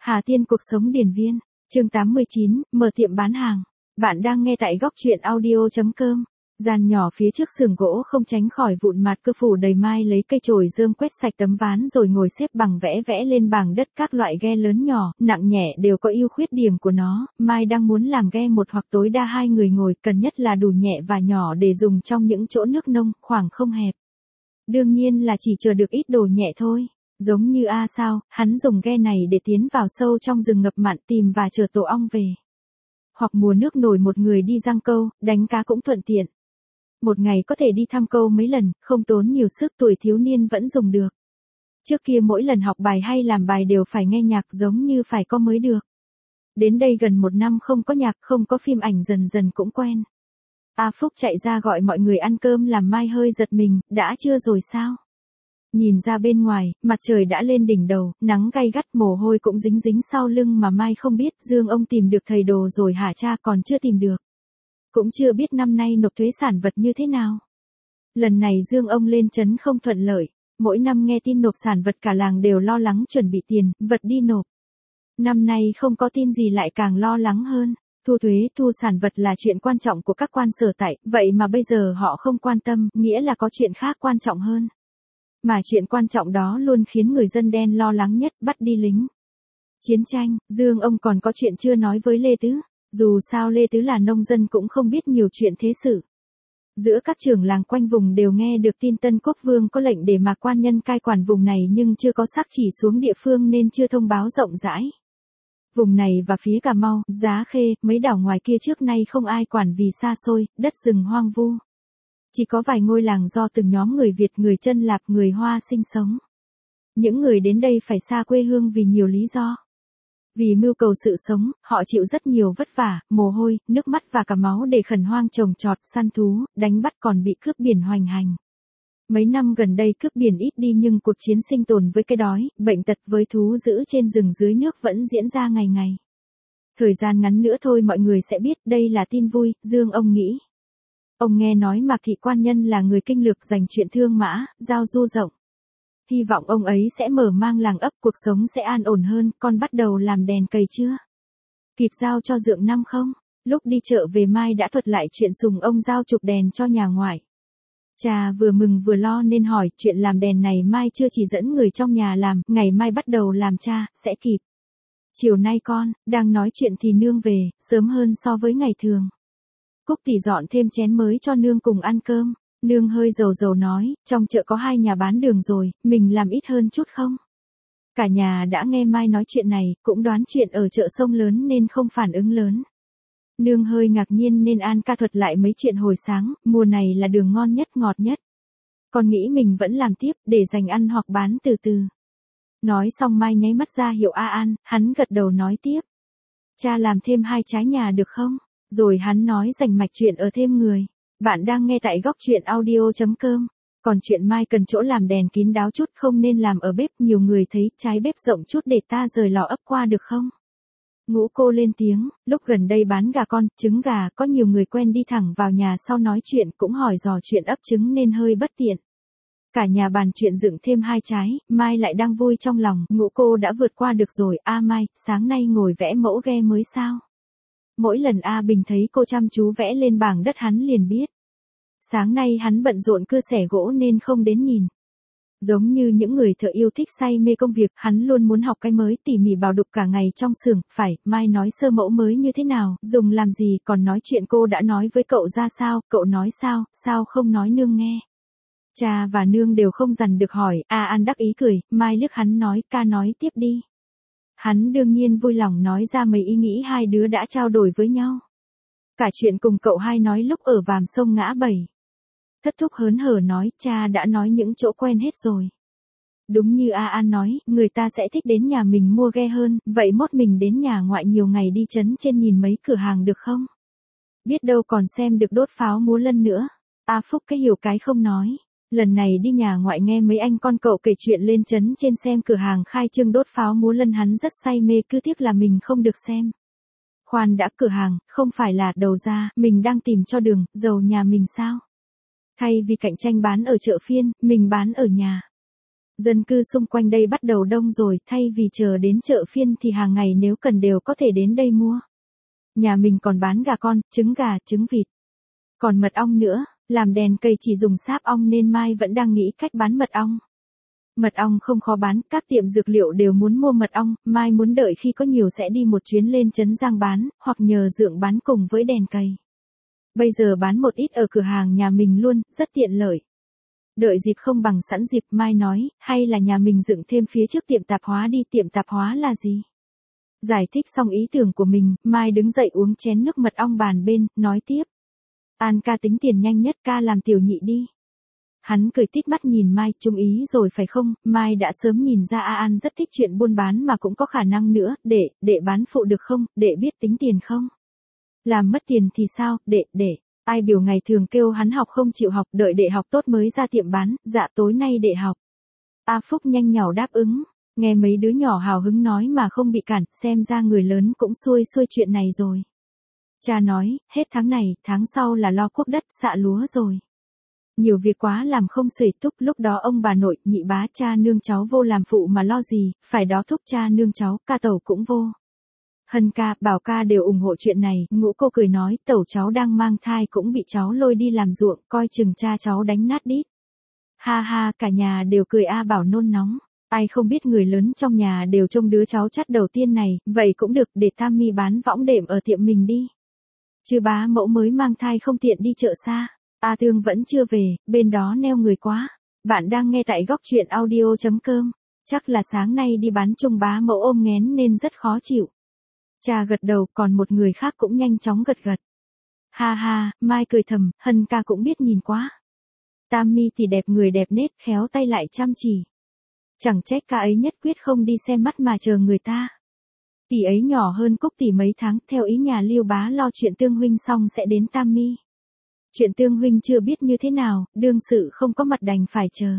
Hà Tiên cuộc sống điển viên, chương 89, mở tiệm bán hàng. Bạn đang nghe tại góc truyện audio.com. Gian nhỏ phía trước xưởng gỗ không tránh khỏi vụn mặt cơ phủ đầy mai lấy cây chổi rơm quét sạch tấm ván rồi ngồi xếp bằng vẽ lên bảng đất các loại ghe lớn nhỏ, nặng nhẹ đều có ưu khuyết điểm của nó. Mai đang muốn làm ghe một hoặc tối đa hai người ngồi, cần nhất là đủ nhẹ và nhỏ để dùng trong những chỗ nước nông, khoảng không hẹp. Đương nhiên là chỉ chờ được ít đồ nhẹ thôi. Giống như sao, hắn dùng ghe này để tiến vào sâu trong rừng ngập mặn tìm và chờ tổ ong về. Hoặc mùa nước nổi một người đi giăng câu, đánh cá cũng thuận tiện. Một ngày có thể đi thăm câu mấy lần, không tốn nhiều sức, tuổi thiếu niên vẫn dùng được. Trước kia mỗi lần học bài hay làm bài đều phải nghe nhạc, giống như phải có mới được. Đến đây gần một năm không có nhạc, không có phim ảnh, dần dần cũng quen. A Phúc chạy ra gọi mọi người ăn cơm làm Mai hơi giật mình, đã trưa rồi sao? Nhìn ra bên ngoài, mặt trời đã lên đỉnh đầu, nắng gay gắt, mồ hôi cũng dính dính sau lưng mà Mai không biết Dương ông tìm được thầy đồ rồi hả cha? Còn chưa tìm được. Cũng chưa biết năm nay nộp thuế sản vật như thế nào. Lần này Dương ông lên trấn không thuận lợi, mỗi năm nghe tin nộp sản vật cả làng đều lo lắng chuẩn bị tiền, vật đi nộp. Năm nay không có tin gì lại càng lo lắng hơn. Thu thuế, thu sản vật là chuyện quan trọng của các quan sở tại, vậy mà bây giờ họ không quan tâm, nghĩa là có chuyện khác quan trọng hơn. Mà chuyện quan trọng đó luôn khiến người dân đen lo lắng nhất, bắt đi lính. Chiến tranh, Dương ông còn có chuyện chưa nói với Lê Tứ. Dù sao Lê Tứ là nông dân cũng không biết nhiều chuyện thế sự. Giữa các trưởng làng quanh vùng đều nghe được tin Tân Quốc Vương có lệnh để mà quan nhân cai quản vùng này nhưng chưa có xác chỉ xuống địa phương nên chưa thông báo rộng rãi. Vùng này và phía Cà Mau, Giá Khê, mấy đảo ngoài kia trước nay không ai quản vì xa xôi, đất rừng hoang vu. Chỉ có vài ngôi làng do từng nhóm người Việt, người Chân Lạp, người Hoa sinh sống. Những người đến đây phải xa quê hương vì nhiều lý do. Vì mưu cầu sự sống, họ chịu rất nhiều vất vả, mồ hôi, nước mắt và cả máu để khẩn hoang trồng trọt, săn thú, đánh bắt, còn bị cướp biển hoành hành. Mấy năm gần đây cướp biển ít đi nhưng cuộc chiến sinh tồn với cái đói, bệnh tật với thú dữ trên rừng dưới nước vẫn diễn ra ngày ngày. Thời gian ngắn nữa thôi mọi người sẽ biết đây là tin vui, Dương ông nghĩ. Ông nghe nói Mạc Thị quan nhân là người kinh lược dành chuyện thương mã, giao du rộng. Hy vọng ông ấy sẽ mở mang làng ấp, cuộc sống sẽ an ổn hơn. Con bắt đầu làm đèn cầy chưa? Kịp giao cho Dượng năm không? Lúc đi chợ về Mai đã thuật lại chuyện Sùng ông giao chụp đèn cho nhà ngoại. Cha vừa mừng vừa lo nên hỏi, chuyện làm đèn này Mai chưa chỉ dẫn người trong nhà làm, ngày mai bắt đầu làm cha, sẽ kịp. Chiều nay con, đang nói chuyện thì nương về, sớm hơn so với ngày thường. Cúc tỷ dọn thêm chén mới cho nương cùng ăn cơm. Nương hơi dầu nói, trong chợ có 2 nhà bán đường rồi, mình làm ít hơn chút không? Cả nhà đã nghe Mai nói chuyện này, cũng đoán chuyện ở chợ sông lớn nên không phản ứng lớn. Nương hơi ngạc nhiên nên An ca thuật lại mấy chuyện hồi sáng, mùa này là đường ngon nhất, ngọt nhất. Con nghĩ mình vẫn làm tiếp, để dành ăn hoặc bán từ từ. Nói xong Mai nháy mắt ra hiệu An, hắn gật đầu nói tiếp. Cha làm thêm 2 trái nhà được không? Rồi hắn nói rành mạch chuyện ở thêm người. Bạn đang nghe tại góc truyện audio.com. Còn chuyện Mai cần chỗ làm đèn kín đáo chút, không nên làm ở bếp, nhiều người thấy trái bếp rộng chút để ta rời lò ấp qua được không? Ngũ cô lên tiếng, lúc gần đây bán gà con, trứng gà, có nhiều người quen đi thẳng vào nhà sau nói chuyện, cũng hỏi dò chuyện ấp trứng nên hơi bất tiện. Cả nhà bàn chuyện dựng thêm 2 trái, Mai lại đang vui trong lòng, ngũ cô đã vượt qua được rồi. Mai, sáng nay ngồi vẽ mẫu ghe mới sao? Mỗi lần Bình thấy cô chăm chú vẽ lên bảng đất hắn liền biết. Sáng nay hắn bận rộn cưa xẻ gỗ nên không đến nhìn. Giống như những người thợ yêu thích say mê công việc, hắn luôn muốn học cái mới, tỉ mỉ bào đục cả ngày trong xưởng. Phải, Mai nói sơ mẫu mới như thế nào, dùng làm gì, còn nói chuyện cô đã nói với cậu ra sao, cậu nói sao không nói nương nghe. Cha và nương đều không dằn được hỏi, An đắc ý cười, Mai liếc hắn nói, ca nói tiếp đi. Hắn đương nhiên vui lòng nói ra mấy ý nghĩ hai đứa đã trao đổi với nhau. Cả chuyện cùng cậu hai nói lúc ở Vàm Sông Ngã Bảy. Thất thúc hớn hở nói, cha đã nói những chỗ quen hết rồi. Đúng như An nói, người ta sẽ thích đến nhà mình mua ghe hơn, vậy mốt mình đến nhà ngoại nhiều ngày đi trấn trên nhìn mấy cửa hàng được không? Biết đâu còn xem được đốt pháo múa lân nữa. Phúc cái hiểu cái không nói. Lần này đi nhà ngoại nghe mấy anh con cậu kể chuyện lên trấn trên xem cửa hàng khai trương đốt pháo múa lân, hắn rất say mê, cứ tiếc là mình không được xem. Khoan đã, cửa hàng, không phải là đầu ra, mình đang tìm cho đường, giàu nhà mình sao? Thay vì cạnh tranh bán ở chợ phiên, mình bán ở nhà. Dân cư xung quanh đây bắt đầu đông rồi, thay vì chờ đến chợ phiên thì hàng ngày nếu cần đều có thể đến đây mua. Nhà mình còn bán gà con, trứng gà, trứng vịt. Còn mật ong nữa, làm đèn cây chỉ dùng sáp ong nên Mai vẫn đang nghĩ cách bán mật ong. Mật ong không khó bán, các tiệm dược liệu đều muốn mua mật ong, Mai muốn đợi khi có nhiều sẽ đi một chuyến lên Trấn Giang bán, hoặc nhờ Dượng bán cùng với đèn cầy. Bây giờ bán một ít ở cửa hàng nhà mình luôn, rất tiện lợi. Đợi dịp không bằng sẵn dịp, Mai nói, hay là nhà mình dựng thêm phía trước tiệm tạp hóa đi. Tiệm tạp hóa là gì? Giải thích xong ý tưởng của mình, Mai đứng dậy uống chén nước mật ong bàn bên, nói tiếp. An ca tính tiền nhanh nhất, ca làm tiểu nhị đi. Hắn cười tít mắt nhìn Mai, trung ý rồi phải không? Mai đã sớm nhìn ra An rất thích chuyện buôn bán mà cũng có khả năng nữa. Đệ bán phụ được không? Đệ biết tính tiền không? Làm mất tiền thì sao? Đệ. Ai biểu ngày thường kêu hắn học không chịu học, đợi đệ học tốt mới ra tiệm bán. Dạ tối nay đệ học. A Phúc nhanh nhảu đáp ứng. Nghe mấy đứa nhỏ hào hứng nói mà không bị cản, xem ra người lớn cũng xuôi chuyện này rồi. Cha nói, hết tháng này, tháng sau là lo cuốc đất, xạ lúa rồi. Nhiều việc quá làm không xuể thúc, lúc đó ông bà nội, nhị bá, cha nương cháu vô làm phụ mà lo gì, phải đó thúc cha nương cháu, ca tẩu cũng vô. Hân ca, Bảo ca đều ủng hộ chuyện này, Ngũ cô cười nói, tẩu cháu đang mang thai cũng bị cháu lôi đi làm ruộng, coi chừng cha cháu đánh nát đít. Ha ha, cả nhà đều cười. Bảo nôn nóng. Ai không biết người lớn trong nhà đều trông đứa cháu chắt đầu tiên này, vậy cũng được, để Tammy bán võng đệm ở tiệm mình đi. Chứ bá mẫu mới mang thai không tiện đi chợ xa. Tương vẫn chưa về, bên đó neo người quá. Bạn đang nghe tại góc truyện audio.com. Chắc là sáng nay đi bán chung bá mẫu ôm nghén nên rất khó chịu. Cha gật đầu, còn một người khác cũng nhanh chóng gật gật. Ha ha, Mai cười thầm, Hân ca cũng biết nhìn quá. Tammy thì đẹp người đẹp nết, khéo tay lại chăm chỉ. Chẳng trách ca ấy nhất quyết không đi xem mắt mà chờ người ta. Tỷ ấy nhỏ hơn Cúc tỷ mấy tháng, theo ý nhà Lưu bá lo chuyện Tương huynh xong sẽ đến Tammy. Chuyện Tương huynh chưa biết như thế nào, đương sự không có mặt đành phải chờ.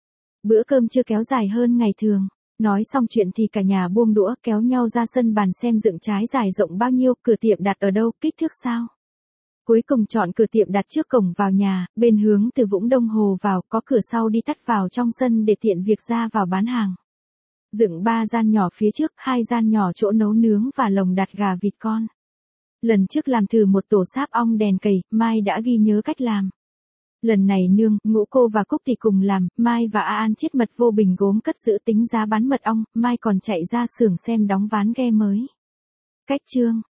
Bữa cơm chưa kéo dài hơn ngày thường. Nói xong chuyện thì cả nhà buông đũa kéo nhau ra sân bàn xem dựng trái dài rộng bao nhiêu, cửa tiệm đặt ở đâu, kích thước sao. Cuối cùng chọn cửa tiệm đặt trước cổng vào nhà, bên hướng từ Vũng Đông Hồ vào, có cửa sau đi tắt vào trong sân để tiện việc ra vào bán hàng. Dựng 3 gian nhỏ phía trước, 2 gian nhỏ chỗ nấu nướng và lồng đặt gà vịt con. Lần trước làm thử một tổ sáp ong đèn cầy, Mai đã ghi nhớ cách làm. Lần này nương, Ngũ cô và Cúc thì cùng làm, Mai và An chiết mật vô bình gốm cất giữ tính giá bán mật ong, Mai còn chạy ra xưởng xem đóng ván ghe mới. Cách chương